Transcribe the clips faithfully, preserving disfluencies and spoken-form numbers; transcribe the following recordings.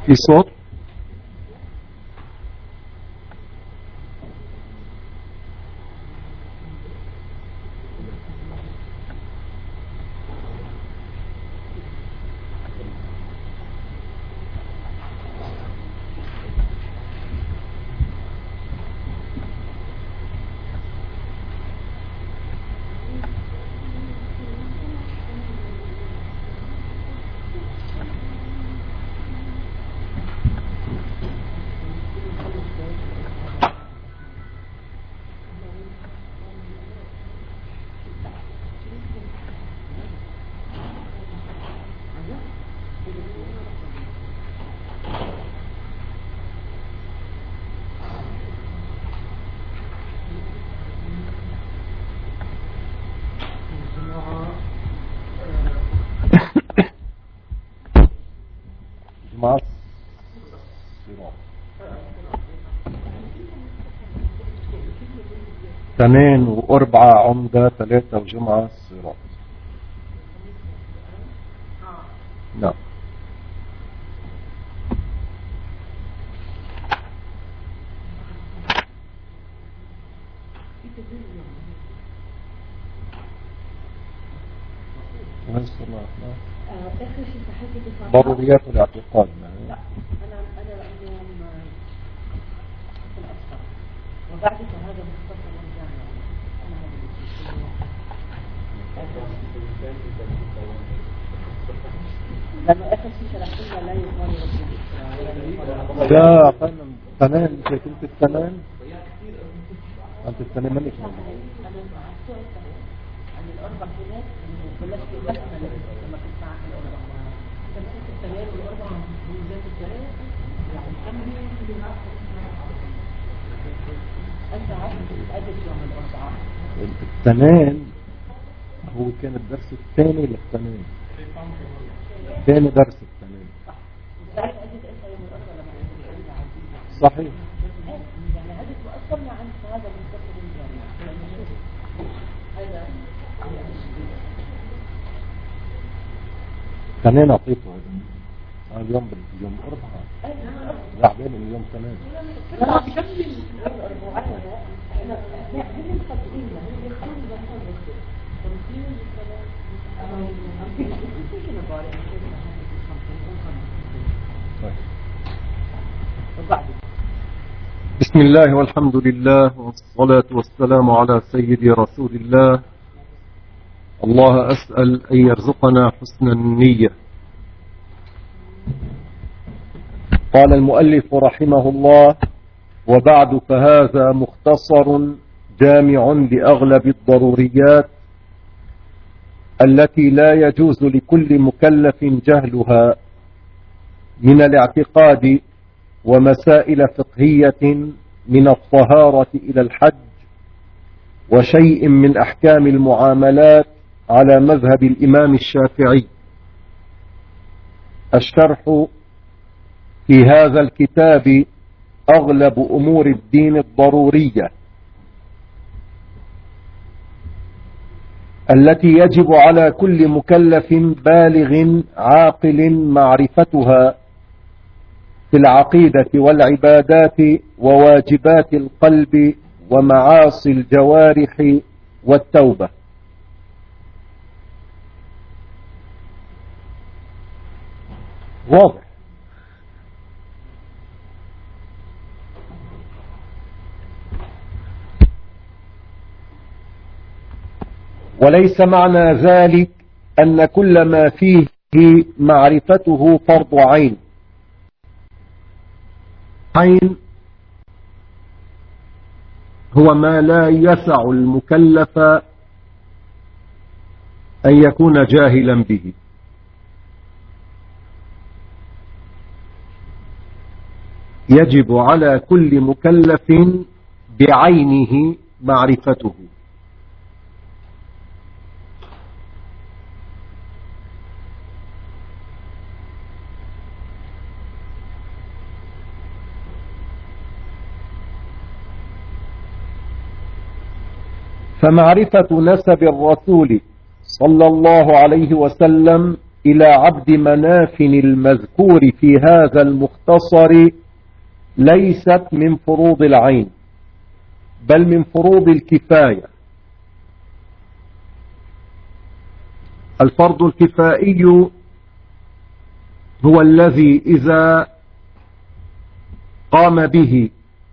في صوت؟ مع الصراط اثنين وأربعة عمدة ثلاثة وجمعة الصراط. نعم. ضروريات الاعتقاد. لا أنا أنا اليوم في الأصفر وبعد هذا مختصر الجامعة. أنا هذا لأنه آخر شيء شرحت لنا لا يقال رب لا قلنا ثمان. أنت كنت الثمان. أنت الثمان مانيش أنا عرفت عن الأربع هناك بلشت البسمة لما كنت معك الأربع. تمسك الثمان والأربع من ذات الثلاث أنت عارف تتأدب يوم الأربعاء. الثمان هو كان الدرس الثاني للثمان. ثاني درس الثمان. صحيح. يعني هذا وأصلنا عن هذا المستقبل الجامعي. هذا ثانين أعطيته هذا اليوم باليوم أربعة. لا عبين اليوم ثمان. لا بكمل الأربعاء. احنا احنا هم مخبئين هم يخلون بحثهم تمثيل الثلاث. بسم الله والحمد لله والصلاة والسلام على سيدي رسول الله. الله أسأل أن يرزقنا حسن النية. قال المؤلف رحمه الله: وبعد فهذا مختصر جامع لأغلب الضروريات التي لا يجوز لكل مكلف جهلها من الاعتقاد ومسائل فقهية من الطهارة إلى الحج وشيء من أحكام المعاملات على مذهب الإمام الشافعي. الشرح: في هذا الكتاب أغلب أمور الدين الضرورية التي يجب على كل مكلف بالغ عاقل معرفتها في العقيدة والعبادات وواجبات القلب ومعاصي الجوارح والتوبة. واضح. وليس معنى ذلك أن كل ما فيه معرفته فرض عين. عين هو ما لا يسع المكلف أن يكون جاهلا به. يجب على كل مكلف بعينه معرفته. فمعرفة نسب الرسول صلى الله عليه وسلم إلى عبد مناف المذكور في هذا المختصر ليست من فروض العين بل من فروض الكفاية. الفرض الكفائي هو الذي إذا قام به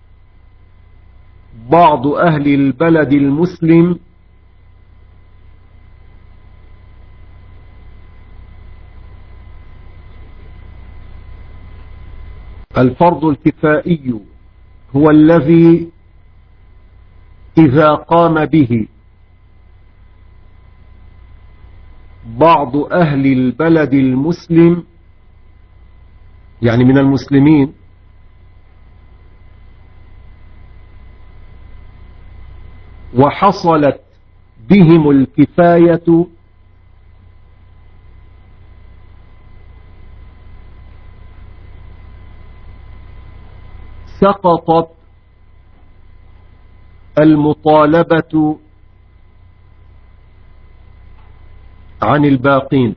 بعض أهل البلد المسلم الفرض الكفائي هو الذي إذا قام به بعض أهل البلد المسلم يعني من المسلمين وحصلت بهم الكفاية سقطت المطالبة عن الباقين.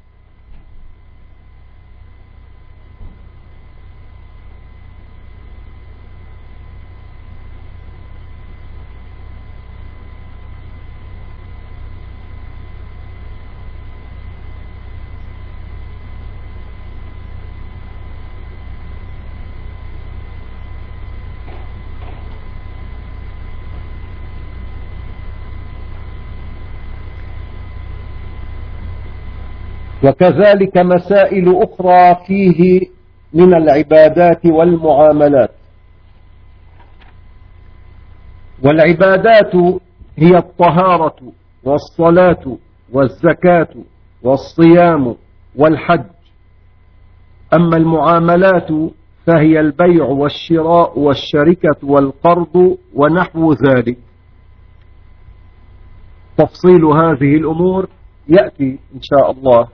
وكذلك مسائل أخرى فيه من العبادات والمعاملات. والعبادات هي الطهارة والصلاة والزكاة والصيام والحج. أما المعاملات فهي البيع والشراء والشركة والقرض ونحو ذلك. تفصيل هذه الأمور يأتي إن شاء الله.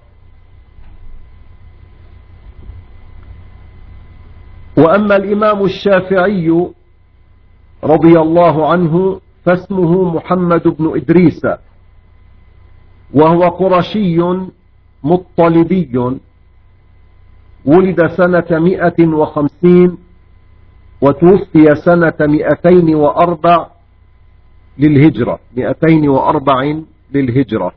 وأما الإمام الشافعي رضي الله عنه فاسمه محمد بن إدريس، وهو قرشي مطلبي، ولد سنة مئة وخمسين وتوفي سنة مئتين وأربع للهجرة مئتين وأربع للهجرة.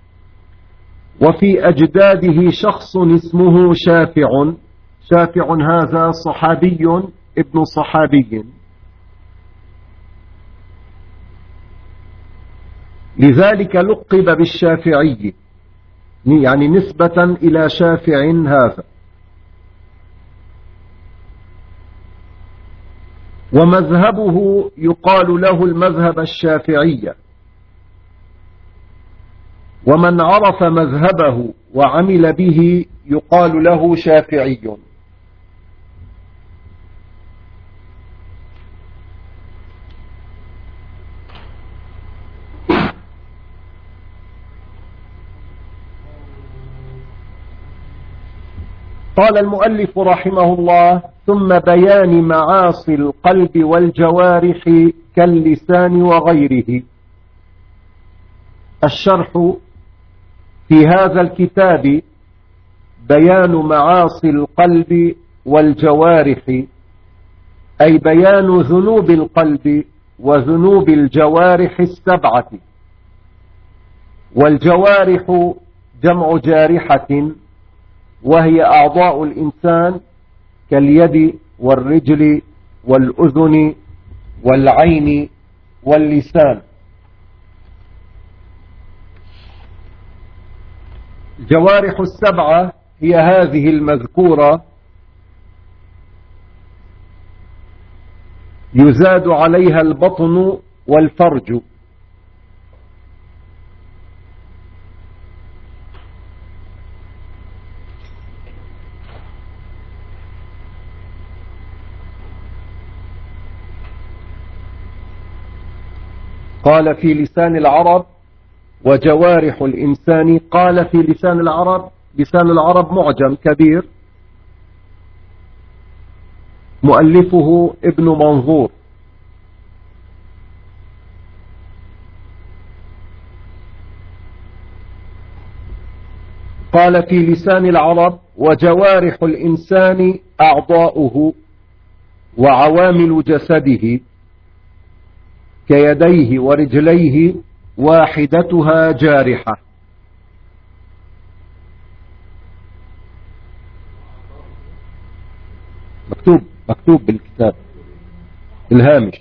وفي أجداده شخص اسمه شافع. شافع هذا صحابي ابن صحابي، لذلك لقب بالشافعي، يعني نسبة إلى شافع هذا. ومذهبه يقال له المذهب الشافعي، ومن عرف مذهبه وعمل به يقال له شافعي. قال المؤلف رحمه الله: ثم بيان معاصي القلب والجوارح كاللسان وغيره. الشرح في هذا الكتاب بيان معاصي القلب والجوارح، أي بيان ذنوب القلب وذنوب الجوارح السبعة. والجوارح جمع جارحة، وهي أعضاء الإنسان كاليد والرجل والأذن والعين واللسان. الجوارح السبعة هي هذه المذكورة، يزاد عليها البطن والفرج. قال في لسان العرب وجوارح الإنسان، قال في لسان العرب، لسان العرب معجم كبير مؤلفه ابن منظور. قال في لسان العرب: وجوارح الإنسان أعضاؤه وعوامل جسده كيديه ورجليه واحدتها جارحة. مكتوب مكتوب بالكتاب الهامش.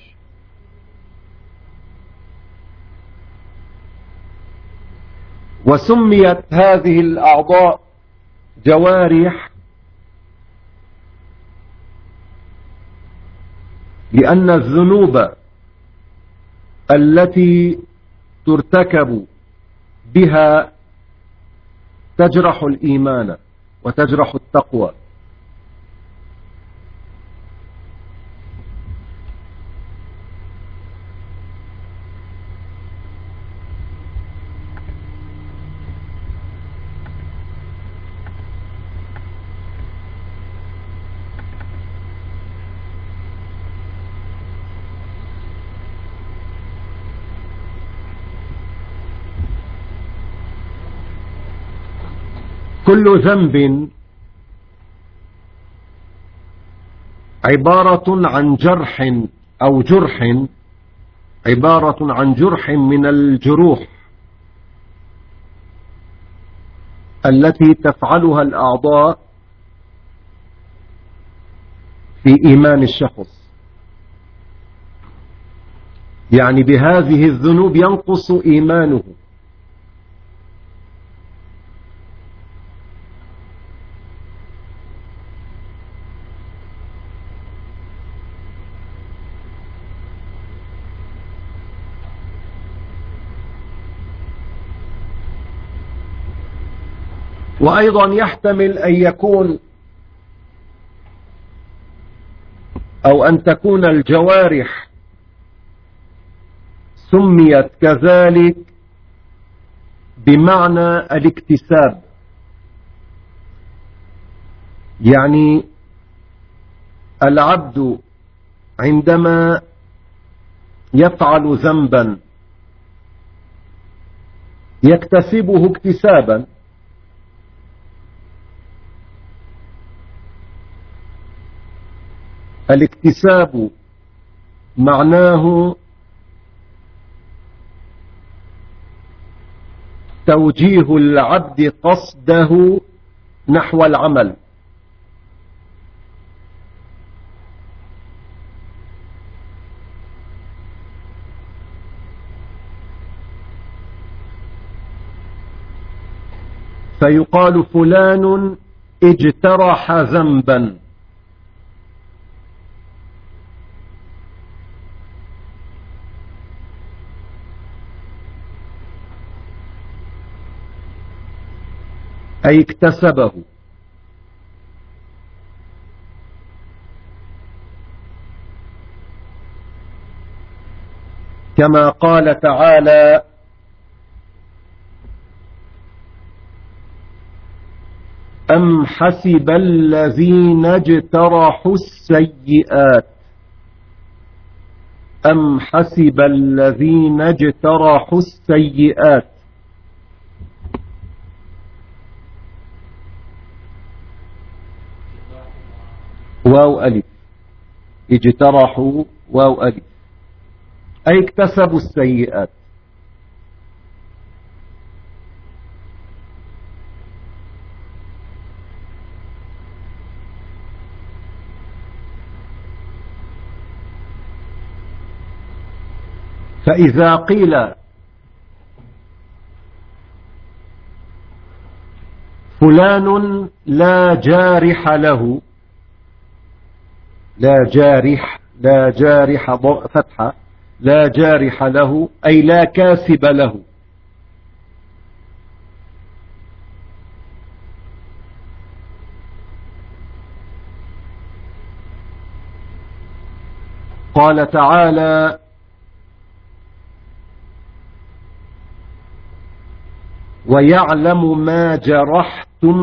وسميت هذه الأعضاء جوارح لأن الذنوب التي ترتكب بها تجرح الإيمان وتجرح التقوى. كل ذنب عبارة عن جرح أو جرح عبارة عن جرح من الجروح التي تفعلها الأعضاء في إيمان الشخص. يعني بهذه الذنوب ينقص إيمانه. وأيضا يحتمل أن يكون أو أن تكون الجوارح سميت كذلك بمعنى الاكتساب. يعني العبد عندما يفعل ذنبا يكتسبه اكتسابا، الاكتساب معناه توجيه العبد قصده نحو العمل. فيقال فلان اجترح ذنبا. أي اكتسبه. كما قال تعالى: أم حسب الذين اجترحوا السيئات أم حسب الذين اجترحوا السيئات. واو ألف، اجترحوا واو ألف، أي اكتسبوا السيئات. فإذا قيل فلان لا جارح له، لا جارح لا جارح فتحة لا جارح له أي لا كاسب له. قال تعالى: ويعلم ما جرحتم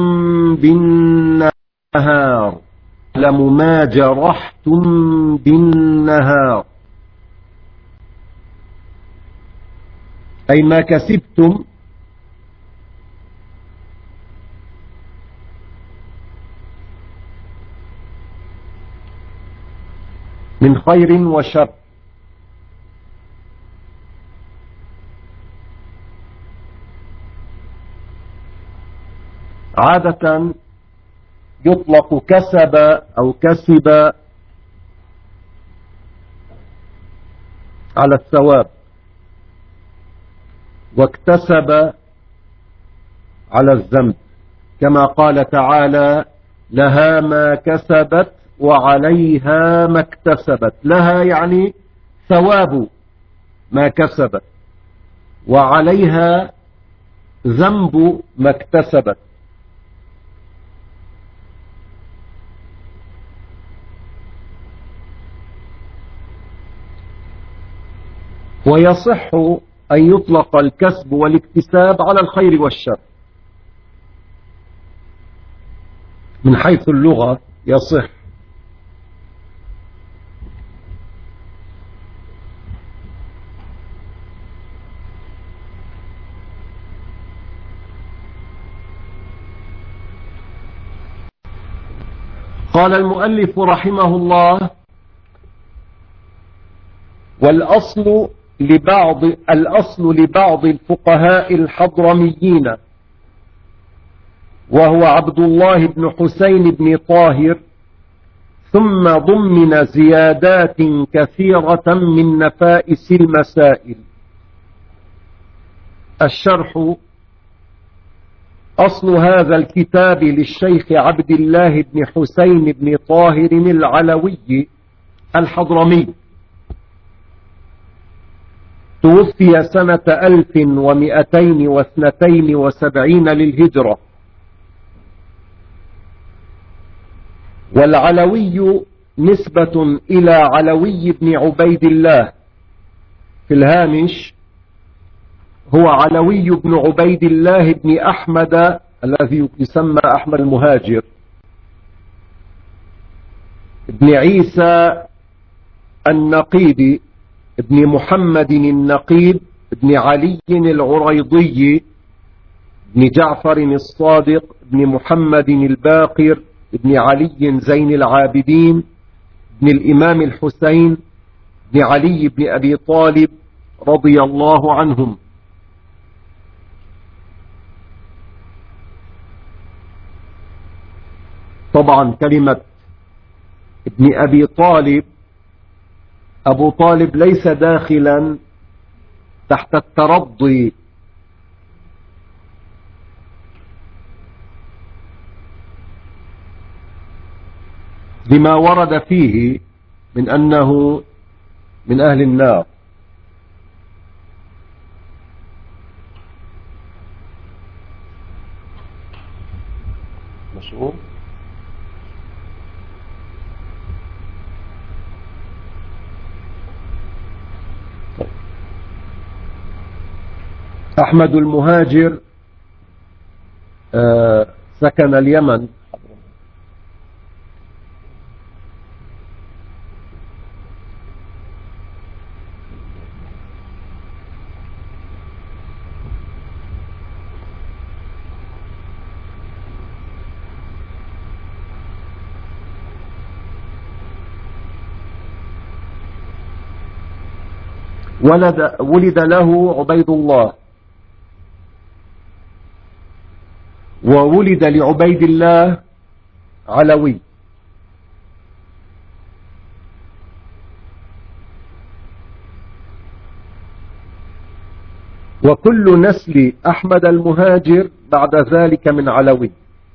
بالنهار. يعلم ما جرحتم بالنهار أي ما كسبتم من خير وشر. عادة يطلق كسب أو كسب على الثواب، واكتسب على الذنب، كما قال تعالى: لها ما كسبت وعليها ما اكتسبت. لها يعني ثواب ما كسبت، وعليها ذنب ما اكتسبت. ويصح أن يطلق الكسب والاكتساب على الخير والشر، من حيث اللغة يصح. قال المؤلف رحمه الله: والأصل لبعض الأصل لبعض الفقهاء الحضرميين، وهو عبد الله بن حسين بن طاهر، ثم ضمن زيادات كثيرة من نفائس المسائل. الشرح: أصل هذا الكتاب للشيخ عبد الله بن حسين بن طاهر العلوي الحضرمي، توفي سنة ألف ومئتين واثنتين وسبعين للهجرة. والعلوي نسبة إلى علوي بن عبيد الله. في الهامش: هو علوي بن عبيد الله بن أحمد الذي يسمى أحمد المهاجر، ابن عيسى النقيب، ابن محمد النقيب، ابن علي العريضي، ابن جعفر الصادق، ابن محمد الباقر، ابن علي زين العابدين، ابن الإمام الحسين، ابن علي بن أبي طالب رضي الله عنهم. طبعا كلمة ابن أبي طالب، أبو طالب ليس داخلا تحت الترضي، لما ورد فيه من أنه من أهل النار. مشهور. أحمد المهاجر آه سكن اليمن، ولد ولد له عبيد الله، وولد لعبيد الله علوي. وكل نسل أحمد المهاجر بعد ذلك من علوي.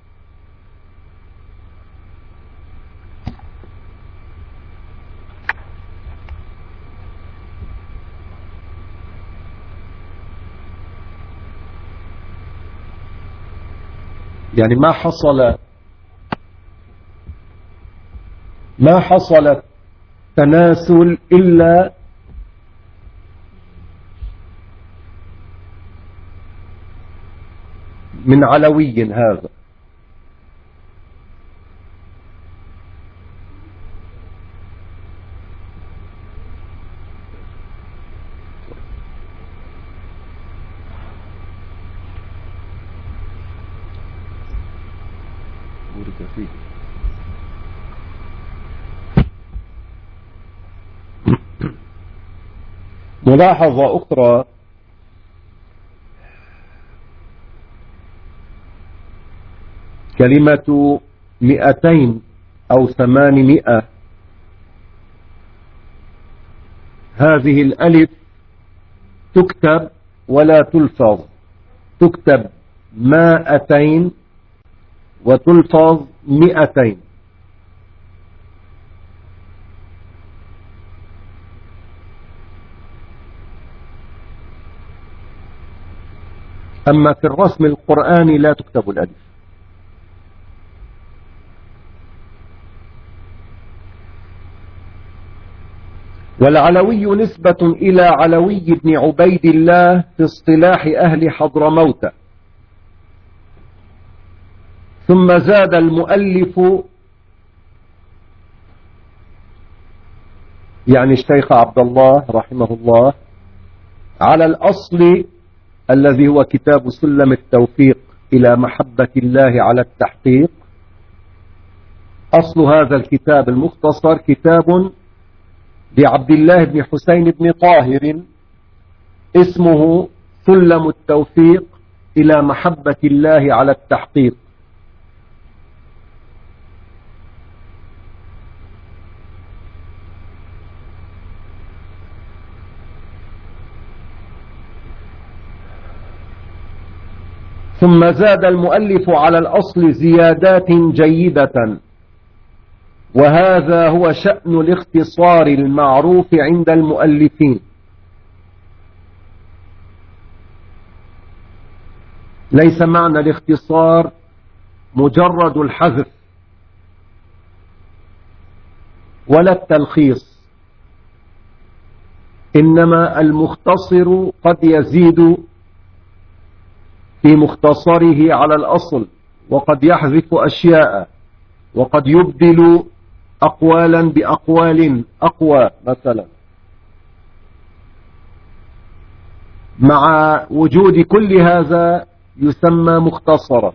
يعني ما حصل ما حصل تناسل إلا من علوي هذا. ملاحظة أخرى: كلمة مئتين أو ثمانمائة، هذه الألف تكتب ولا تلفظ، تكتب مائتين وتلفظ مئتين. أما في الرسم القرآني لا تكتب الألف. والعلوي نسبة إلى علوي بن عبيد الله في اصطلاح أهل حضرموت. ثم زاد المؤلف يعني الشيخ عبد الله رحمه الله على الأصل الذي هو كتاب سلم التوفيق إلى محبة الله على التحقيق. أصل هذا الكتاب المختصر كتاب لعبد الله بن حسين بن طاهر اسمه سلم التوفيق إلى محبة الله على التحقيق. ثم زاد المؤلف على الأصل زيادات جيدة، وهذا هو شأن الاختصار المعروف عند المؤلفين. ليس معنى الاختصار مجرد الحذف ولا التلخيص، إنما المختصر قد يزيد في مختصره على الأصل، وقد يحذف أشياء، وقد يبدل أقوالا بأقوال أقوى مثلا. مع وجود كل هذا يسمى مختصرا.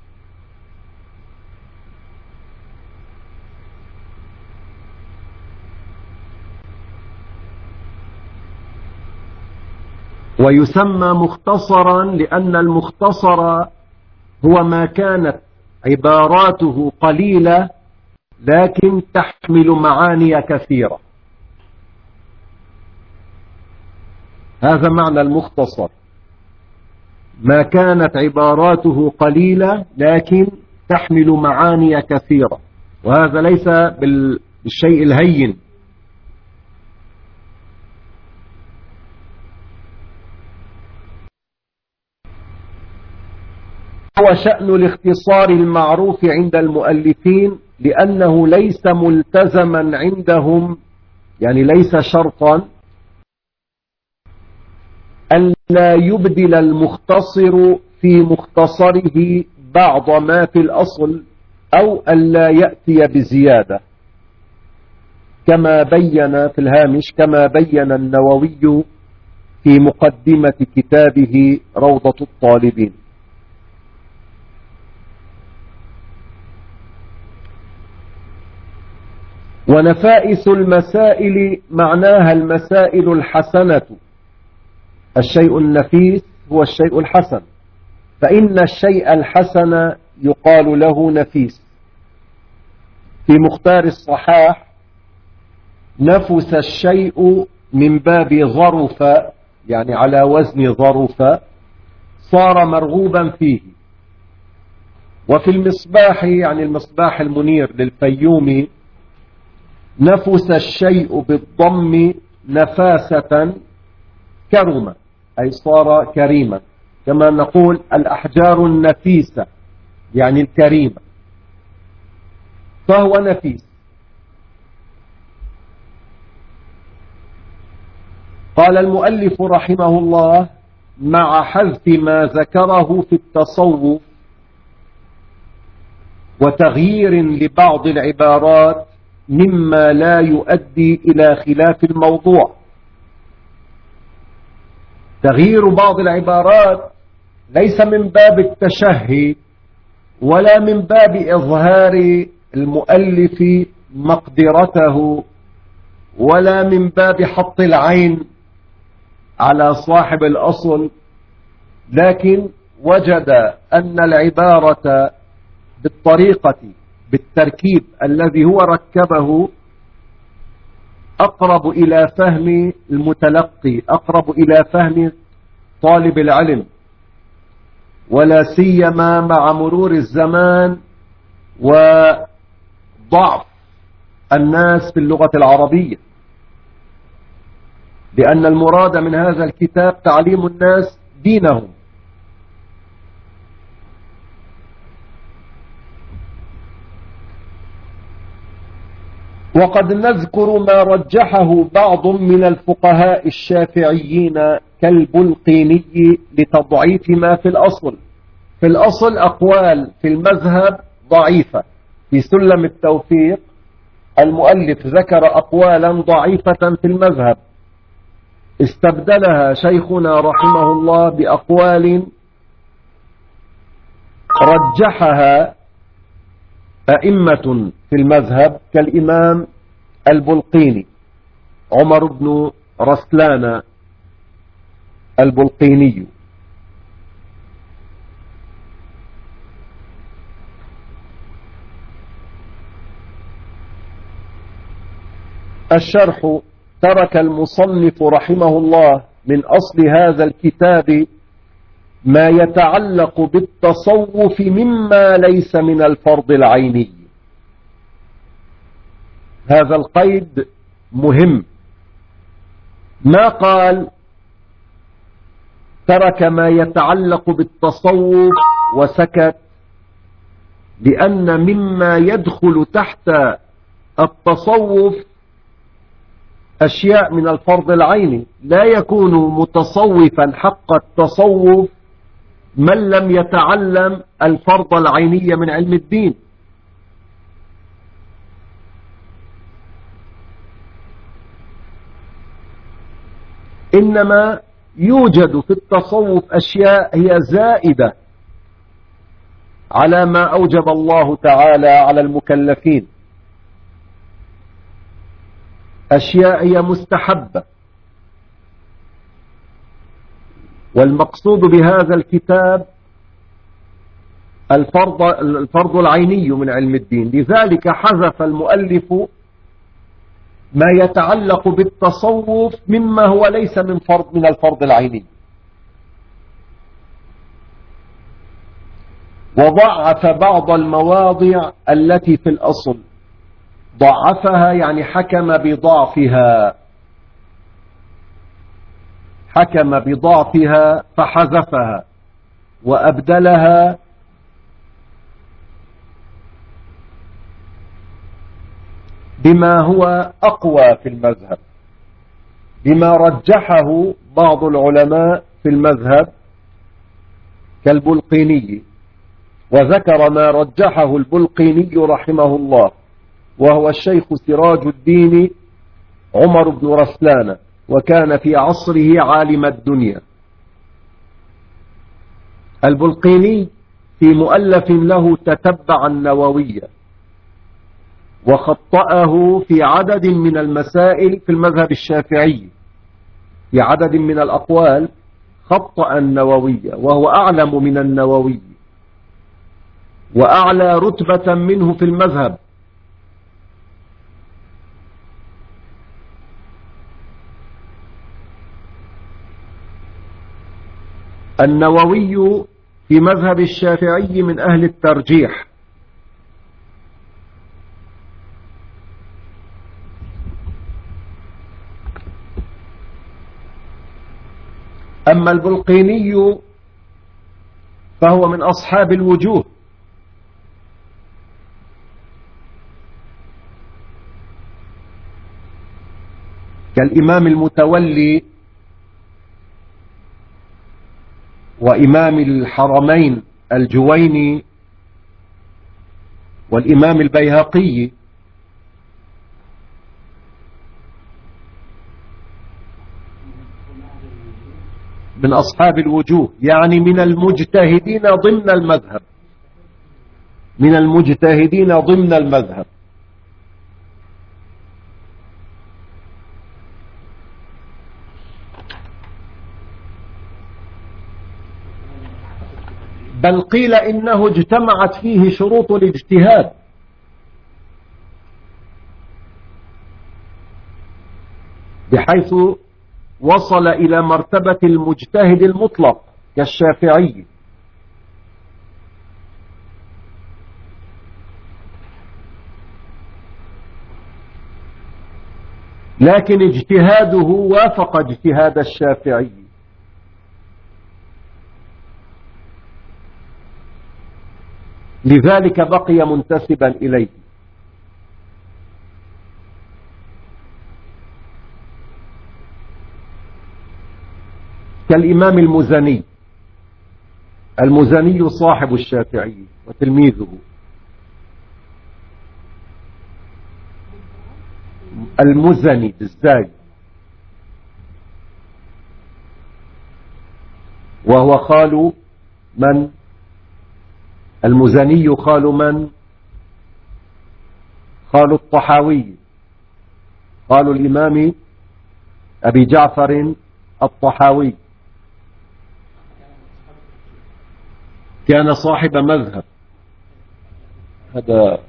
ويسمى مختصرا لأن المختصر هو ما كانت عباراته قليلة لكن تحمل معاني كثيرة. هذا معنى المختصر، ما كانت عباراته قليلة لكن تحمل معاني كثيرة، وهذا ليس بالشيء الهين. هو شأن الاختصار المعروف عند المؤلفين، لأنه ليس ملتزما عندهم، يعني ليس شرطا أن لا يبدل المختصر في مختصره بعض ما في الأصل، أو أن لا يأتي بزيادة، كما بين في الهامش، كما بين النووي في مقدمة كتابه روضة الطالبين. ونفائس المسائل معناها المسائل الحسنة. الشيء النفيس هو الشيء الحسن، فإن الشيء الحسن يقال له نفيس. في مختار الصحاح: نفس الشيء من باب ظرف، يعني على وزن ظرف، صار مرغوبا فيه. وفي المصباح، يعني المصباح المنير للفيومي: نفس الشيء بالضم نفاسة كرمة، أي صار كريما، كما نقول الأحجار النفيسة يعني الكريمة، فهو نفيس. قال المؤلف رحمه الله: مع حذف ما ذكره في التصوف وتغيير لبعض العبارات مما لا يؤدي إلى خلاف الموضوع. تغيير بعض العبارات ليس من باب التشهي ولا من باب إظهار المؤلف مقدرته ولا من باب حط العين على صاحب الأصل، لكن وجد أن العبارة بالطريقة بالتركيب الذي هو ركبه أقرب إلى فهم المتلقي، أقرب إلى فهم طالب العلم، ولا سيما مع مرور الزمان وضعف الناس في اللغة العربية، لأن المراد من هذا الكتاب تعليم الناس دينهم. وقد نذكر ما رجحه بعض من الفقهاء الشافعيين كالبلقيني لتضعيف ما في الأصل. في الأصل أقوال في المذهب ضعيفة. في سلم التوفيق المؤلف ذكر أقوالا ضعيفة في المذهب، استبدلها شيخنا رحمه الله بأقوال رجحها أئمة في المذهب كالإمام البلقيني عمر بن رسلان البلقيني. الشرح: ترك المصنف رحمه الله من أصل هذا الكتاب ما يتعلق بالتصوف مما ليس من الفرض العيني. هذا القيد مهم، ما قال ترك ما يتعلق بالتصوف وسكت، لأن مما يدخل تحت التصوف أشياء من الفرض العيني، لا يكون متصوفا حق التصوف من لم يتعلم الفرض العيني من علم الدين. إنما يوجد في التصوف أشياء هي زائدة على ما أوجب الله تعالى على المكلفين، أشياء هي مستحبة. والمقصود بهذا الكتاب الفرض, الفرض العيني من علم الدين، لذلك حذف المؤلف ما يتعلق بالتصوف مما هو ليس من فرض من الفرض العيني. وضعف بعض المواضع التي في الأصل، ضعفها يعني حكم بضعفها، حكم بضعفها فحذفها وأبدلها بما هو أقوى في المذهب، بما رجحه بعض العلماء في المذهب كالبلقيني. وذكر ما رجحه البلقيني رحمه الله، وهو الشيخ سراج الدين عمر بن رسلان، وكان في عصره عالم الدنيا. البلقيني في مؤلف له تتبع النووية، وخطأه في عدد من المسائل في المذهب الشافعي، في عدد من الأقوال خطأ النووية، وهو أعلم من النووي وأعلى رتبة منه في المذهب. النووي في مذهب الشافعي من أهل الترجيح، أما البلقيني فهو من أصحاب الوجوه، كالإمام المتولي وإمام الحرمين الجويني والإمام البيهقي. من أصحاب الوجوه يعني من المجتهدين ضمن المذهب، من المجتهدين ضمن المذهب. بل قيل إنه اجتمعت فيه شروط الاجتهاد، بحيث وصل إلى مرتبة المجتهد المطلق كالشافعي. لكن اجتهاده وافق اجتهاد الشافعي، لذلك بقي منتسبا إليه. كالإمام المزني، المزني صاحب الشافعي وتلميذه، المزني بالزاي، وهو خال من؟ المزني خال من؟ خال الطحاوي، خال الإمام أبي جعفر الطحاوي، كان صاحب مذهب. هذا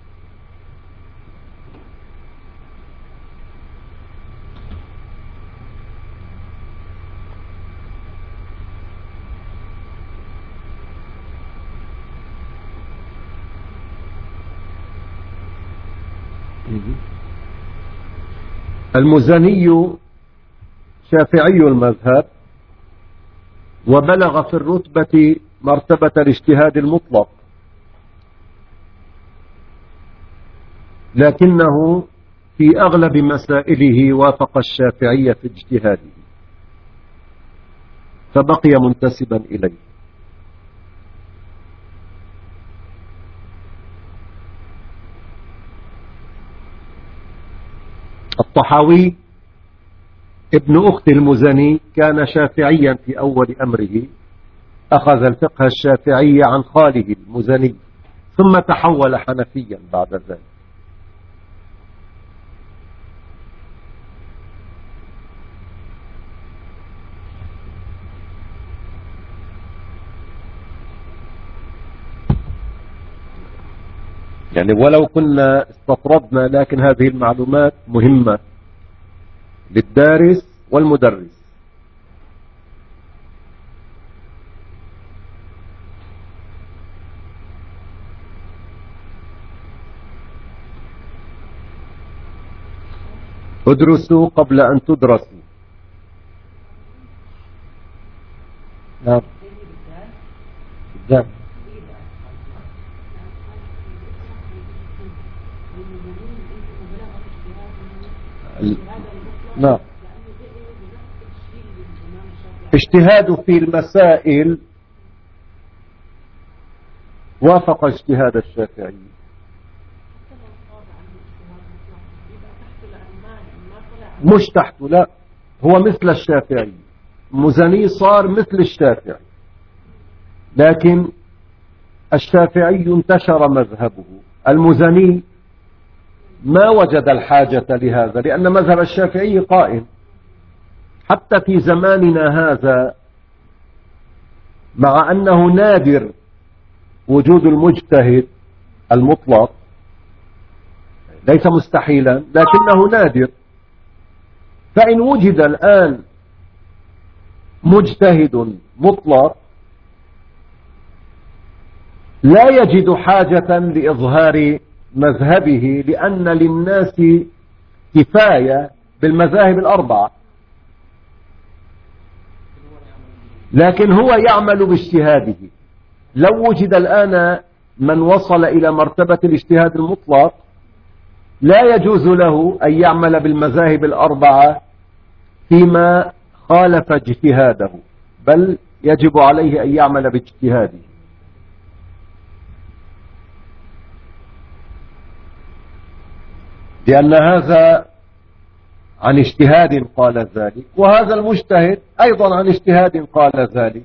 المزني شافعي المذهب، وبلغ في الرتبة مرتبة الاجتهاد المطلق، لكنه في أغلب مسائله وافق الشافعية في اجتهاده، فبقي منتسبا إليه. الطحاوي ابن أخت المزني كان شافعيا في أول أمره، أخذ الفقه الشافعي عن خاله المزني، ثم تحول حنفيا بعد ذلك. يعني ولو كنا استطردنا، لكن هذه المعلومات مهمة للدارس والمدرس. ادرسوا قبل أن تدرسوا. نعم بالذات. نعم. اجتهاده في المسائل وافق اجتهاد الشافعي. مش تحته، لا، هو مثل الشافعي. مزني صار مثل الشافعي، لكن الشافعي انتشر مذهبه، المزني ما وجد الحاجة لهذا، لأن مذهب الشافعي قائم حتى في زماننا هذا، مع أنه نادر وجود المجتهد المطلق، ليس مستحيلا لكنه نادر. فإن وجد الآن مجتهد مطلق لا يجد حاجة لإظهار مذهبه، لأن للناس كفاية بالمذاهب الأربعة، لكن هو يعمل باجتهاده. لو وجد الآن من وصل إلى مرتبة الاجتهاد المطلق لا يجوز له أن يعمل بالمذاهب الأربعة فيما خالف اجتهاده، بل يجب عليه أن يعمل باجتهاده. لأن هذا عن اجتهاد قال ذلك، وهذا المجتهد أيضا عن اجتهاد قال ذلك.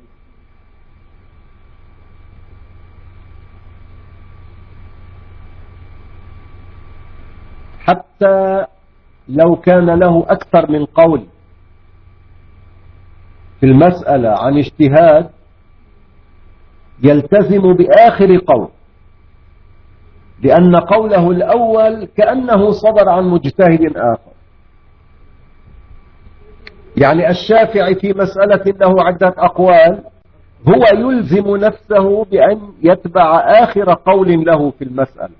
حتى لو كان له أكثر من قول في المسألة عن اجتهاد، يلتزم بآخر قول، لأن قوله الأول كأنه صدر عن مجتهد آخر. يعني الشافعي في مسألة له عدة أقوال هو يلزم نفسه بأن يتبع آخر قول له في المسألة.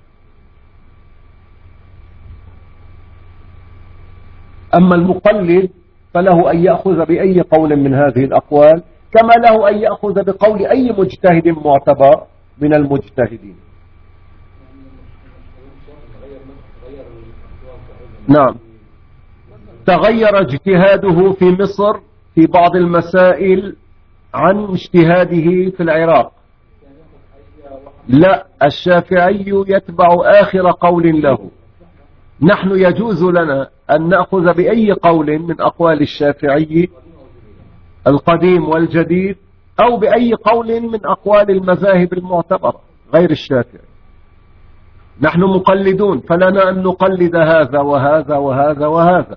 أما المقلد فله أن يأخذ بأي قول من هذه الأقوال، كما له أن يأخذ بقول أي مجتهد معتبر من المجتهدين. نعم، تغير اجتهاده في مصر في بعض المسائل عن اجتهاده في العراق. لا، الشافعي يتبع آخر قول له. نحن يجوز لنا أن نأخذ بأي قول من أقوال الشافعي القديم والجديد، أو بأي قول من أقوال المذاهب المعتبرة غير الشافعي. نحن مقلدون، فلنا أن نقلد هذا وهذا وهذا وهذا.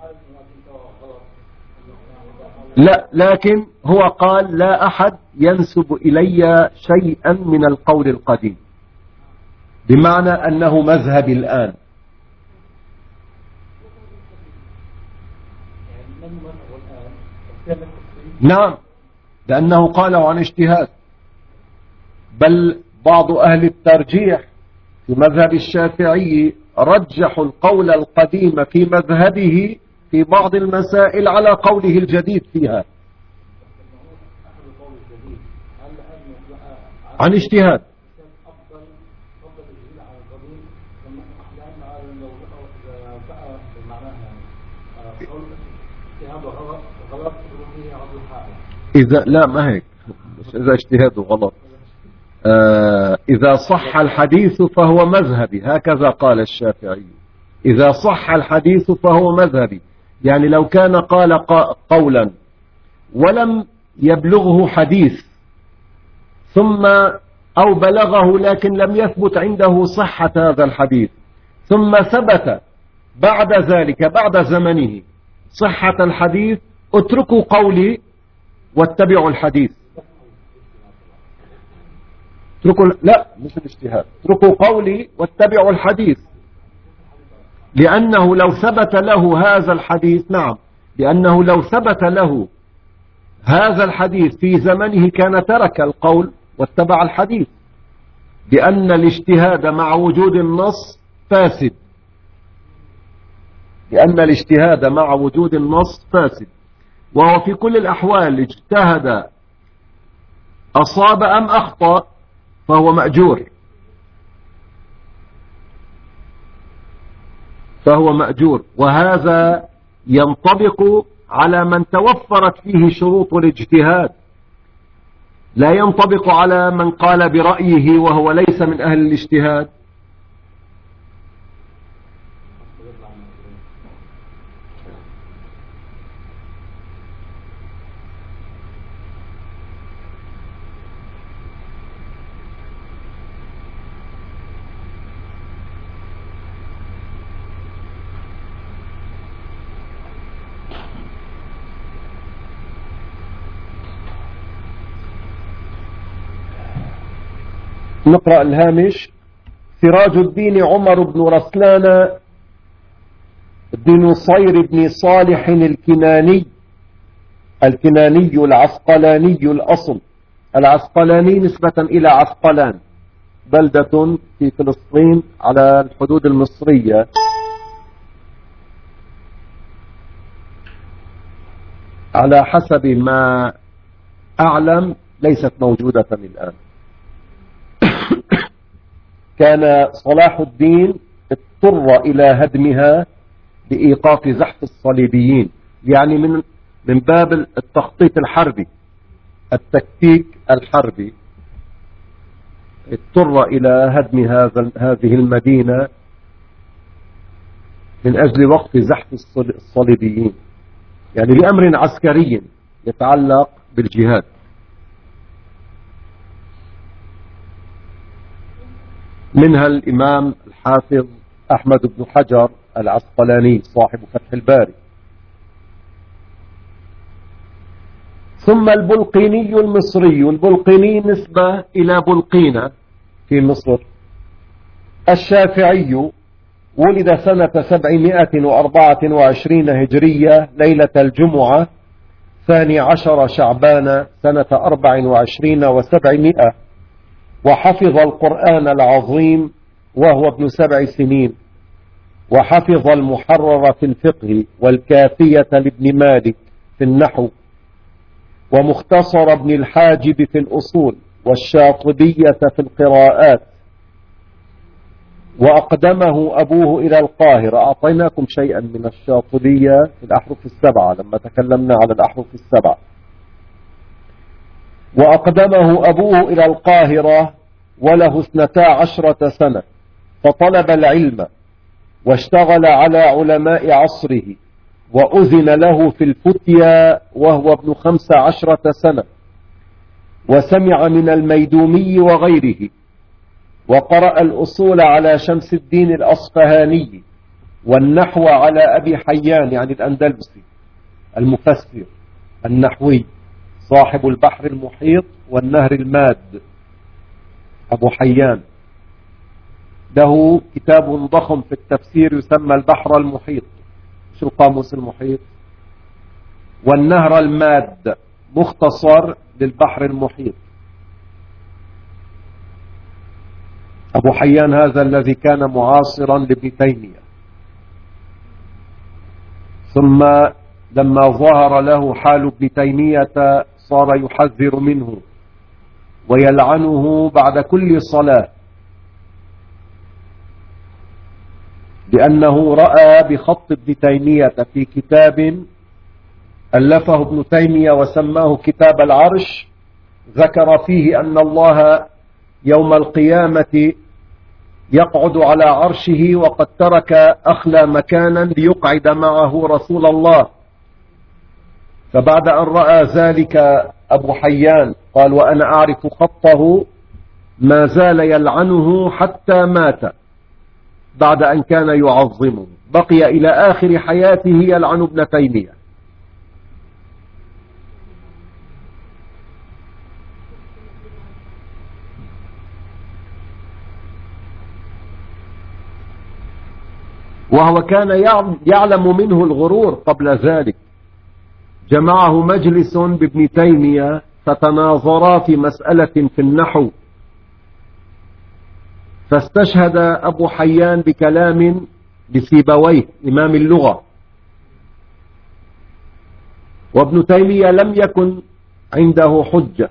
لا، لكن هو قال لا أحد ينسب إلي شيئا من القول القديم، بمعنى أنه مذهبي الآن. نعم، لأنه قال عن اجتهاد. بل بعض أهل الترجيح في مذهب الشافعي رجحوا القول القديم في مذهبه في بعض المسائل على قوله الجديد فيها عن اجتهاد. إذا لا ما هيك، مش إذا اجتهاده غلط. آه إذا صح الحديث فهو مذهبي، هكذا قال الشافعي. إذا صح الحديث فهو مذهبي، يعني لو كان قال قولا ولم يبلغه حديث، ثم أو بلغه لكن لم يثبت عنده صحة هذا الحديث، ثم ثبت بعد ذلك بعد زمنه صحة الحديث، اتركوا قولي واتبعوا الحديث. اتركوا، لا مش الاجتهاد، اتركوا قولي واتبعوا الحديث، لأنه لو ثبت له هذا الحديث، نعم، لأنه لو ثبت له هذا الحديث في زمنه كان ترك القول واتبع الحديث، لأن الاجتهاد مع وجود النص فاسد. لأن الاجتهاد مع وجود النص فاسد، وهو في كل الأحوال اجتهد أصاب أم أخطأ فهو مأجور، فهو مأجور. وهذا ينطبق على من توفرت فيه شروط الاجتهاد، لا ينطبق على من قال برأيه وهو ليس من أهل الاجتهاد. نقرأ الهامش. سراج الدين عمر بن رسلان بن نصير بن صالح الكناني، الكناني العسقلاني الأصل. العسقلاني نسبة إلى عسقلان، بلدة في فلسطين على الحدود المصرية. على حسب ما أعلم ليست موجودة الآن. كان صلاح الدين اضطر إلى هدمها بإيقاف زحف الصليبيين، يعني من من باب التخطيط الحربي، التكتيك الحربي، اضطر إلى هدم هذا هذه المدينة من أجل وقف زحف الصليبيين، يعني بأمر عسكري يتعلق بالجهاد. منها الإمام الحافظ أحمد بن حجر العسقلاني صاحب فتح الباري. ثم البلقيني المصري. البلقيني نسبة إلى بلقينة في مصر. الشافعي ولد سنة سبعمائة وأربعة وعشرين هجرية ليلة الجمعة ثاني عشر شعبان سنة أربع وعشرين وسبعمائة، وحفظ القرآن العظيم وهو ابن سبع سنين، وحفظ المحرر في الفقه والكافية لابن مالك في النحو، ومختصر ابن الحاجب في الأصول، والشاطبية في القراءات، وأقدمه أبوه إلى القاهرة. أعطيناكم شيئا من الشاطبية في الأحرف السبعة لما تكلمنا على الأحرف السبعة. وأقدمه أبوه إلى القاهرة وله اثنتا عشرة سنة، فطلب العلم واشتغل على علماء عصره، وأذن له في الفتيا وهو ابن خمس عشرة سنة، وسمع من الميدومي وغيره، وقرأ الأصول على شمس الدين الأصفهاني، والنحو على أبي حيان يعني الأندلسي المفسر النحوي صاحب البحر المحيط والنهر الماد أبو حيان، له كتاب ضخم في التفسير يسمى البحر المحيط، شو القاموس المحيط، والنهر الماد مختصر للبحر المحيط. أبو حيان هذا الذي كان معاصرا لابن تيمية، ثم لما ظهر له حال ابن تيمية صار يحذر منه ويلعنه بعد كل صلاة، لأنه رأى بخط ابن تيمية في كتاب ألفه ابن تيمية وسماه كتاب العرش، ذكر فيه أن الله يوم القيامة يقعد على عرشه وقد ترك أخلى مكانا ليقعد معه رسول الله. فبعد أن رأى ذلك أبو حيان قال وأنا أعرف خطه، ما زال يلعنه حتى مات بعد أن كان يعظمه، بقي إلى آخر حياته يلعن ابن تيمية. وهو كان يعلم منه الغرور قبل ذلك. جمعه مجلس بابن تيمية فتناظرا في مسألة في النحو، فاستشهد أبو حيان بكلام لسيبويه إمام اللغة، وابن تيمية لم يكن عنده حجة،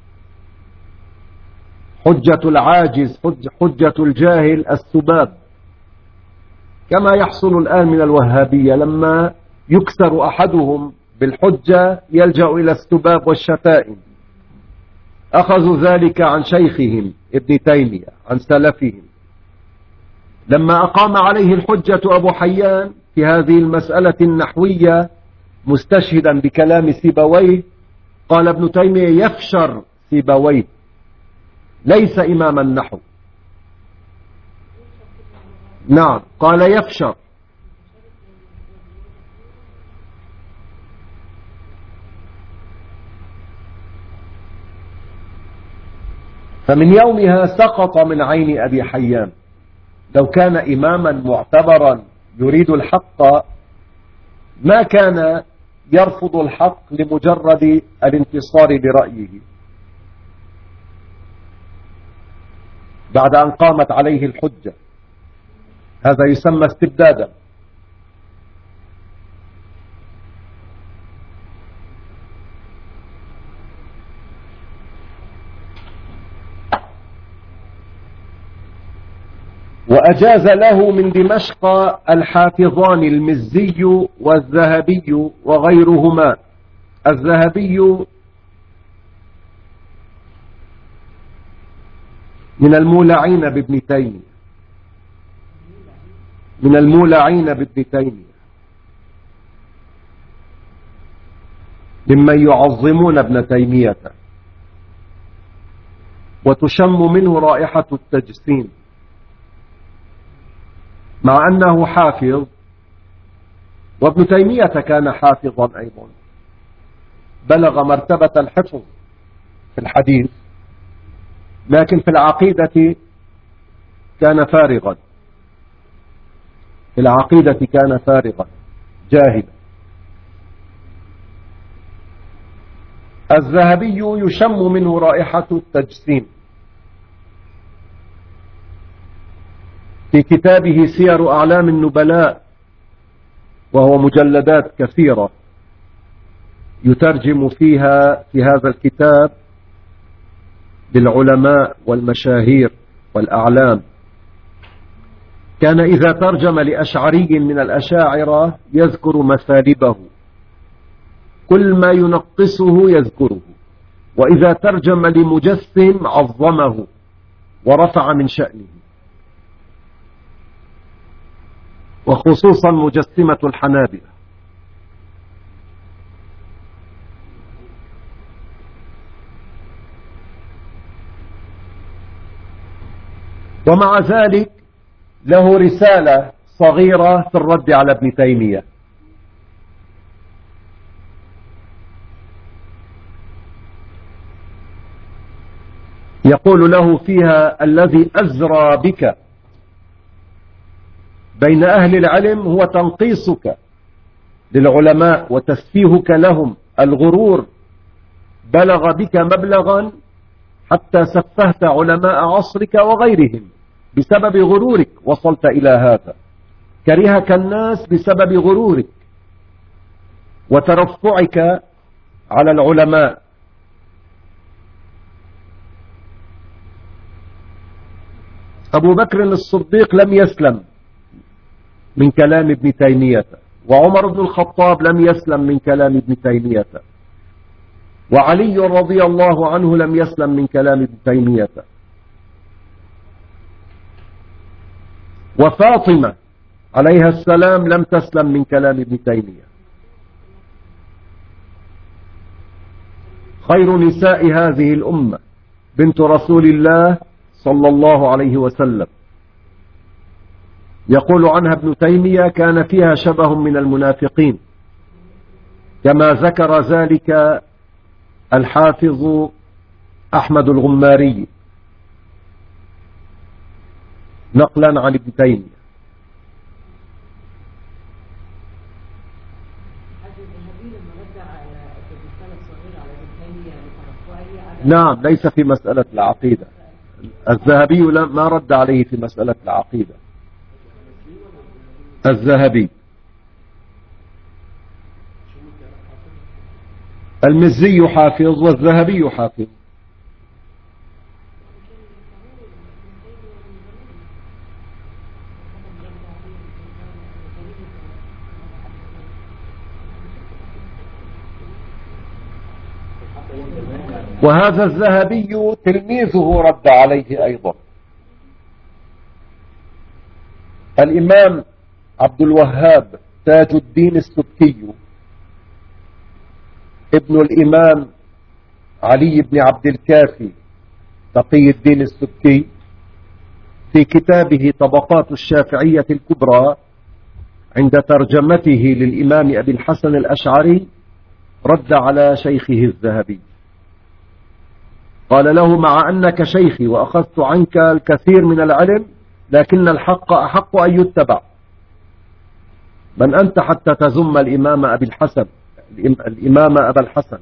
حجة العاجز حجة الجاهل السباب، كما يحصل الآن من الوهابية، لما يكسر أحدهم بالحجة يلجأ إلى السباب والشتائم. أخذوا ذلك عن شيخهم ابن تيمية عن سلفهم. لما أقام عليه الحجة أبو حيان في هذه المسألة النحوية مستشهدا بكلام سيبويه، قال ابن تيمية يفشر سيبويه ليس إمام النحو. نعم قال يفشر. فمن يومها سقط من عين أبي حيان. لو كان إماما معتبرا يريد الحق ما كان يرفض الحق لمجرد الانتصار برأيه بعد أن قامت عليه الحجة. هذا يسمى استبدادا. وأجاز له من دمشق الحافظان المزي والذهبي وغيرهما. الذهبي من المولعين بابن تيمية، من المولعين بابن تيمية، ممن يعظمون ابن تيمية، وتشم منه رائحة التجسيم، مع أنه حافظ، وابن تيمية كان حافظا أيضا. بلغ مرتبة الحفظ في الحديث، لكن في العقيدة كان فارغا، في العقيدة كان فارغا جاهلا. الذهبي يشم منه رائحة التجسيم في كتابه سير أعلام النبلاء، وهو مجلدات كثيرة يترجم فيها في هذا الكتاب للعلماء والمشاهير والأعلام. كان إذا ترجم لأشعري من الأشاعرة يذكر مثالبه، كل ما ينقصه يذكره، وإذا ترجم لمجسم عظمه ورفع من شأنه، وخصوصا مجسمة الحنابلة. ومع ذلك له رسالة صغيرة في الرد على ابن تيمية، يقول له فيها: الذي أزرى بك بين أهل العلم هو تنقيصك للعلماء وتسفيهك لهم. الغرور بلغ بك مبلغا حتى سفهت علماء عصرك وغيرهم بسبب غرورك، وصلت إلى هذا. كرهك الناس بسبب غرورك وترفعك على العلماء. أبو بكر الصديق لم يسلم من كلام ابن تيمية، وعمر بن الخطاب لم يسلم من كلام ابن تيمية، وعلي رضي الله عنه لم يسلم من كلام ابن تيمية، وفاطمة عليها السلام لم تسلم من كلام ابن تيمية. خير نساء هذه الأمة بنت رسول الله صلى الله عليه وسلم، يقول عنها ابن تيمية: كان فيها شبه من المنافقين، كما ذكر ذلك الحافظ أحمد الغماري نقلا عن ابن تيمية. نعم، ليس في مسألة العقيدة. الذهبي ما رد عليه في مسألة العقيدة. الذهبي المزي حافظ والذهبي حافظ. وهذا الذهبي تلميذه رد عليه أيضا. الإمام عبد الوهاب تاج الدين السبكي ابن الإمام علي بن عبد الكافي تقي الدين السبكي في كتابه طبقات الشافعية الكبرى عند ترجمته للإمام أبي الحسن الأشعري رد على شيخه الذهبي، قال له: مع أنك شيخي وأخذت عنك الكثير من العلم، لكن الحق أحق أن يتبع. من أنت حتى تزم الإمام أبي الحسن الإمام أبا الحسن؟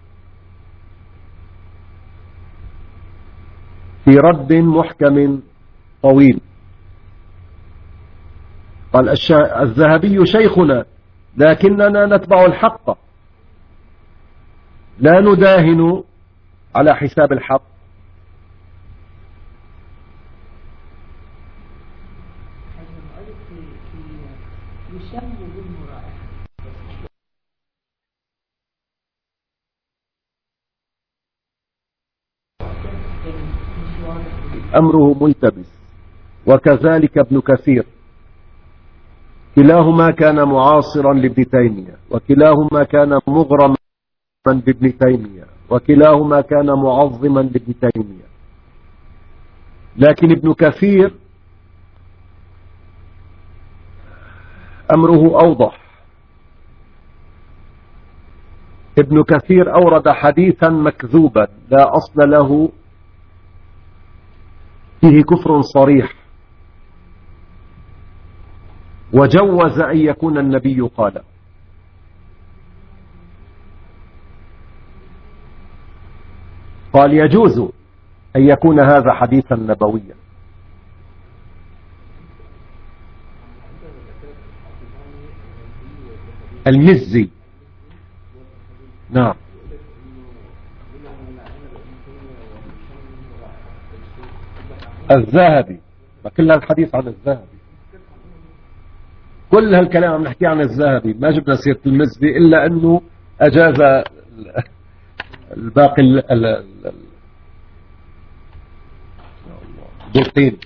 في رد محكم طويل قال: الذهبي شيخنا لكننا نتبع الحق، لا نداهن على حساب الحق. أمره ملتبس، وكذلك ابن كثير، كلاهما كان معاصرا لابن تيمية، وكلاهما كان مغرما بابن تيمية، وكلاهما كان معظما لابن تيمية. لكن ابن كثير أمره أوضح، ابن كثير أورد حديثا مكذوبا لا أصل له فيه كفر صريح، وجوز أن يكون النبي قال. قال يجوز أن يكون هذا حديثا نبويا. المزي نعم. الذهبي، كل الحديث عن الذهبي، كل هالكلام عم نحكي عن الذهبي، ما جبنا سيرة المزي إلا أنه أجاز الباقي البرقين.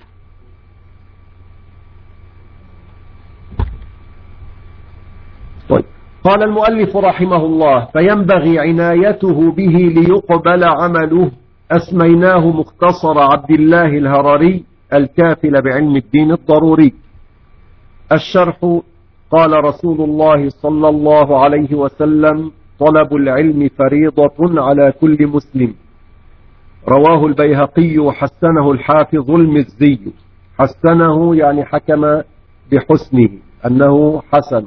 طيب، قال المؤلف رحمه الله: فينبغي عنايته به ليقبل عمله. أسميناه مختصر عبد الله الهرري الكافل بعلم الدين الضروري. الشرح: قال رسول الله صلى الله عليه وسلم: طلب العلم فريضة على كل مسلم. رواه البيهقي وحسنه الحافظ المزي. حسنه يعني حكم بحسنه أنه حسن.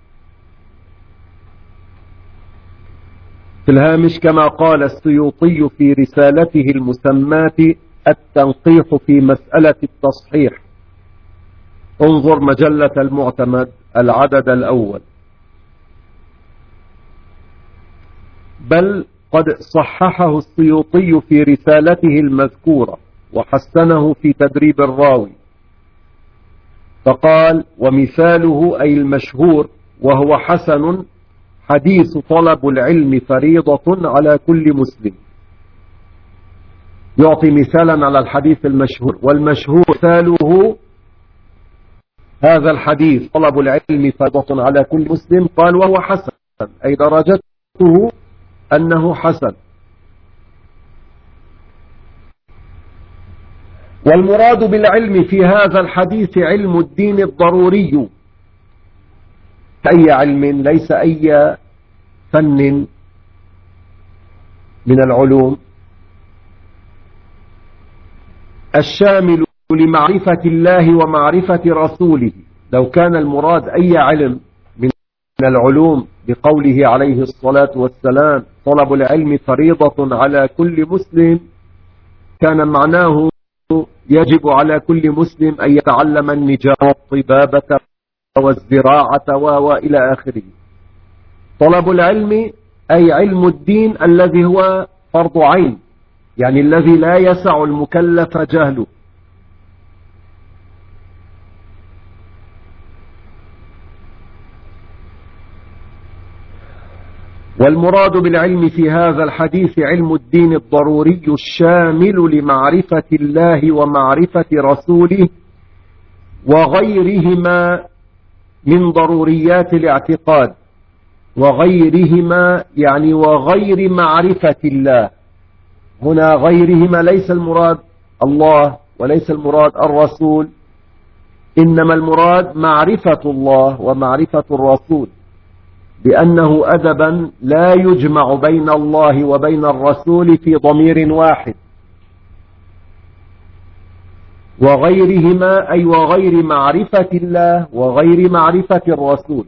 في الهامش: كما قال السيوطي في رسالته المسماة التنقيح في مسألة التصحيح. انظر مجلة المعتمد العدد الأول. بل قد صححه السيوطي في رسالته المذكورة وحسنه في تدريب الراوي، فقال: ومثاله أي المشهور وهو حسن حديث طلب العلم فريضة على كل مسلم. يعطي مثالا على الحديث المشهور، والمشهور مثاله هذا الحديث طلب العلم فريضة على كل مسلم. قال: وهو حسن أي درجته أنه حسن. والمراد بالعلم في هذا الحديث علم الدين الضروري. أي علم، ليس أي فن من العلوم، الشامل لمعرفة الله ومعرفة رسوله. لو كان المراد أي علم من العلوم بقوله عليه الصلاة والسلام: طلب العلم فريضة على كل مسلم، كان معناه يجب على كل مسلم أن يتعلم النجارة والطبابة والزراعة وإلى آخره. طلب العلم أي علم الدين الذي هو فرض عين، يعني الذي لا يسع المكلف جهله. والمراد بالعلم في هذا الحديث علم الدين الضروري الشامل لمعرفة الله ومعرفة رسوله وغيرهما من ضروريات الاعتقاد. وغيرهما يعني وغير معرفة الله. هنا غيرهما ليس المراد الله وليس المراد الرسول، إنما المراد معرفة الله ومعرفة الرسول، لأنه أدبا لا يجمع بين الله وبين الرسول في ضمير واحد. وغيرهما أي وغير معرفة الله وغير معرفة الرسول.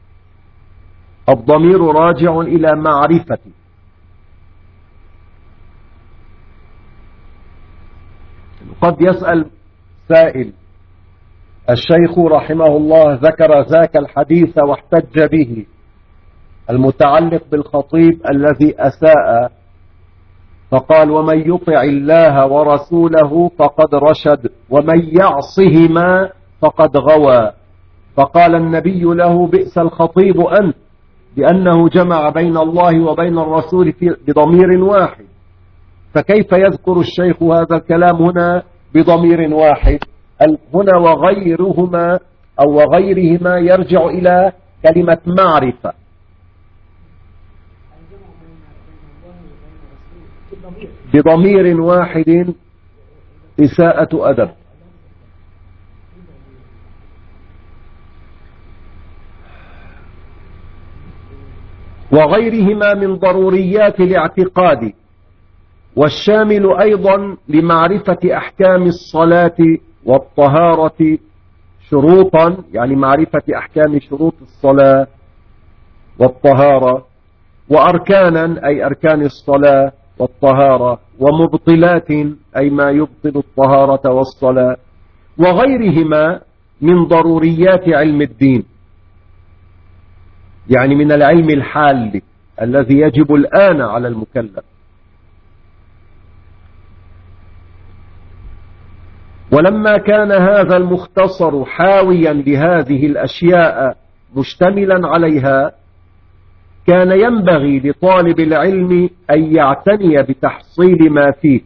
الضمير راجع إلى معرفة. قد يسأل سائل: الشيخ رحمه الله ذكر ذاك الحديث واحتج به المتعلق بالخطيب الذي أساء، فقال: ومن يطع الله ورسوله فقد رشد ومن يعصهما فقد غوى. فقال النبي له: بئس الخطيب أنت، لأنه جمع بين الله وبين الرسول بضمير واحد. فكيف يذكر الشيخ هذا الكلام هنا بضمير واحد؟ هنا وغيرهما أو وغيرهما يرجع إلى كلمة معرفة. بضمير واحد إساءة أدب. وغيرهما من ضروريات الاعتقاد، والشامل أيضا لمعرفة أحكام الصلاة والطهارة شروطا، يعني معرفة أحكام شروط الصلاة والطهارة، وأركانا أي أركان الصلاة والطهارة، ومبطلات أي ما يبطل الطهارة والصلاة، وغيرهما من ضروريات علم الدين، يعني من العلم الحالي الذي يجب الآن على المكلف. ولما كان هذا المختصر حاويا لهذه الأشياء مشتملا عليها، كان ينبغي لطالب العلم أن يعتني بتحصيل ما فيه،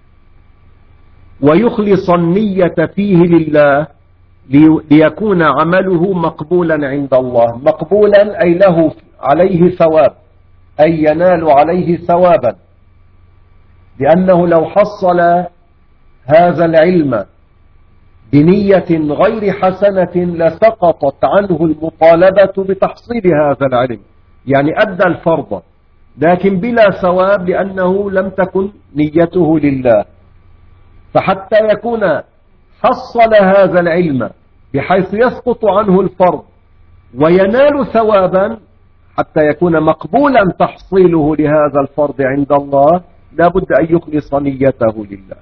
ويخلص النية فيه لله، ليكون عمله مقبولا عند الله. مقبولا أي له عليه ثواب، أي ينال عليه ثوابا، لأنه لو حصل هذا العلم بنية غير حسنة لسقطت عنه المطالبة بتحصيل هذا العلم، يعني أدى الفرض لكن بلا ثواب، لأنه لم تكن نيته لله. فحتى يكون حصل هذا العلم بحيث يسقط عنه الفرض وينال ثوابا، حتى يكون مقبولا تحصيله لهذا الفرض عند الله، لا بد أن يخلص نيته لله.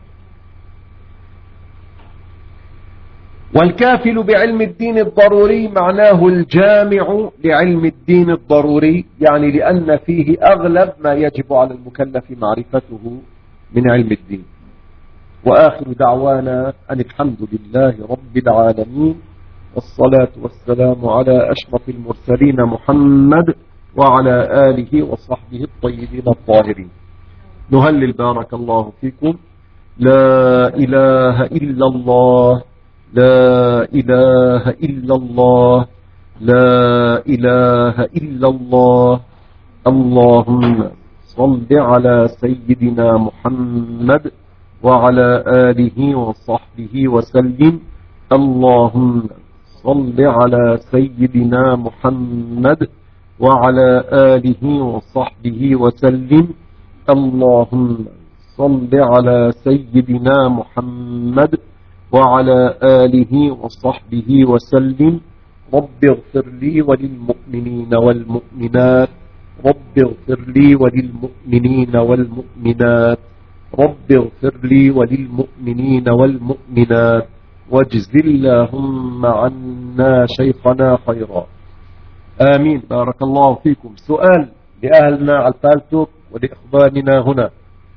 والكافل بعلم الدين الضروري معناه الجامع لعلم الدين الضروري، يعني لأن فيه أغلب ما يجب على المكلف معرفته من علم الدين. وآخر دعوانا أن الحمد لله رب العالمين، والصلاة والسلام على أشرف المرسلين محمد وعلى آله وصحبه الطيبين الطاهرين. نهلل بارك الله فيكم. لا إله إلا الله، لا إله إلا الله، لا إله إلا الله. اللهم صل على سيدنا محمد وعلى آله وصحبه وسلم. اللهم صل على سيدنا محمد وعلى آله وصحبه وسلم. اللهم صل على سيدنا محمد وعلى آله وصحبه وسلم. رب اغفر لي وللمؤمنين والمؤمنات، رب اغفر لي وللمؤمنين والمؤمنات، رب اغفر لي وللمؤمنين والمؤمنات، واجز اللهم عنا شيخنا خيرا. آمين. بارك الله فيكم. سؤال لأهلنا على الفالتوك ولإخواننا هنا.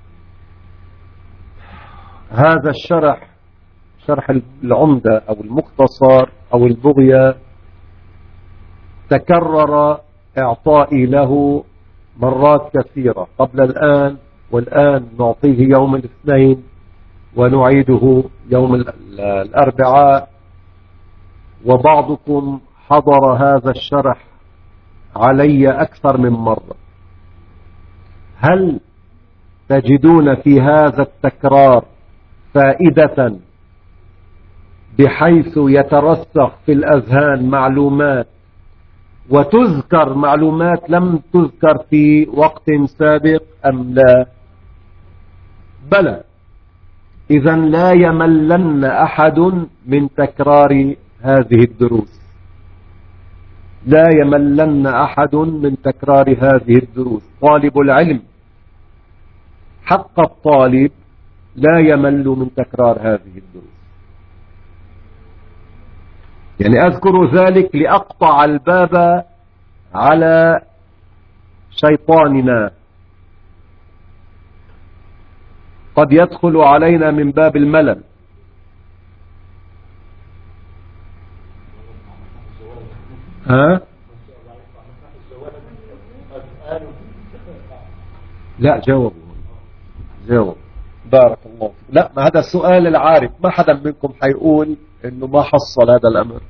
هذا الشرح، شرح العمدة أو المختصر أو البغية، تكرر إعطائي له مرات كثيرة قبل الآن، والآن نعطيه يوم الاثنين ونعيده يوم الأربعاء، وبعضكم حضر هذا الشرح علي أكثر من مرة. هل تجدون في هذا التكرار فائدة بحيث يترسخ في الأذهان معلومات وتذكر معلومات لم تذكر في وقت سابق أم لا؟ بلى. إذا لا يملن أحد من تكرار هذه الدروس، لا يملن أحد من تكرار هذه الدروس. طالب العلم حق الطالب لا يمل من تكرار هذه الدروس. يعني أذكر ذلك لأقطع الباب على شيطاننا، قد يدخل علينا من باب الملل. ها؟ لا جاوبوا جاوب. بارك الله فيك. لا، ما هذا السؤال العارف، ما حدا منكم حيقول انه ما حصل هذا الامر.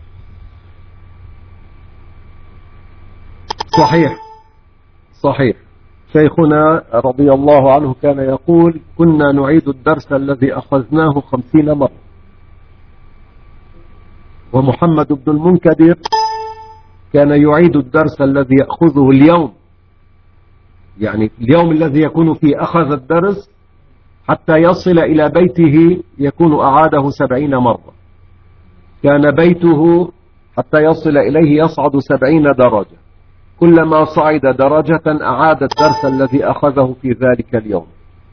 صحيح صحيح. شيخنا رضي الله عنه كان يقول: كنا نعيد الدرس الذي أخذناه خمسين مرة. ومحمد بن المنكدر كان يعيد الدرس الذي يأخذه اليوم يعني اليوم الذي يكون فيه أخذ الدرس حتى يصل إلى بيته يكون أعاده سبعين مرة. كان بيته حتى يصل إليه يصعد سبعين درجة، كلما صعد درجة أعاد الدرس الذي أخذه في ذلك اليوم.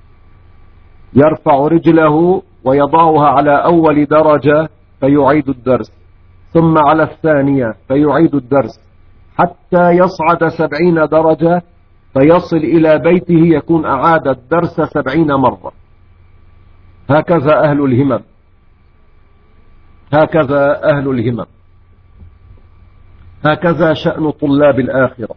يرفع رجله ويضعها على أول درجة فيعيد الدرس، ثم على الثانية فيعيد الدرس حتى يصعد سبعين درجة فيصل إلى بيته يكون أعاد الدرس سبعين مرة. هكذا أهل الهمم، هكذا أهل الهمم، هكذا شأن طلاب الآخرة.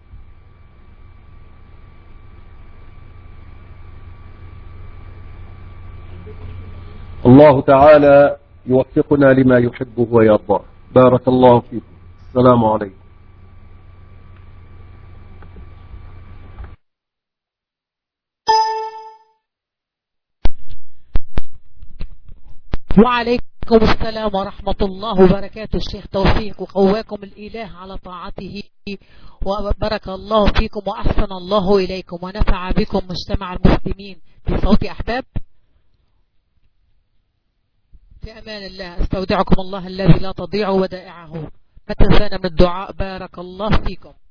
الله تعالى يوفقنا لما يحبه ويرضاه. بارك الله فيكم. السلام عليكم. وعليكم السلام ورحمة الله وبركاته. الشيخ توفيق وقواكم الإله على طاعته، وبارك الله فيكم وأحسن الله إليكم ونفع بكم مجتمع المسلمين في صوت أحباب. في أمان الله، استودعكم الله الذي لا تضيع ودائعه. ما تنسانا من الدعاء. بارك الله فيكم.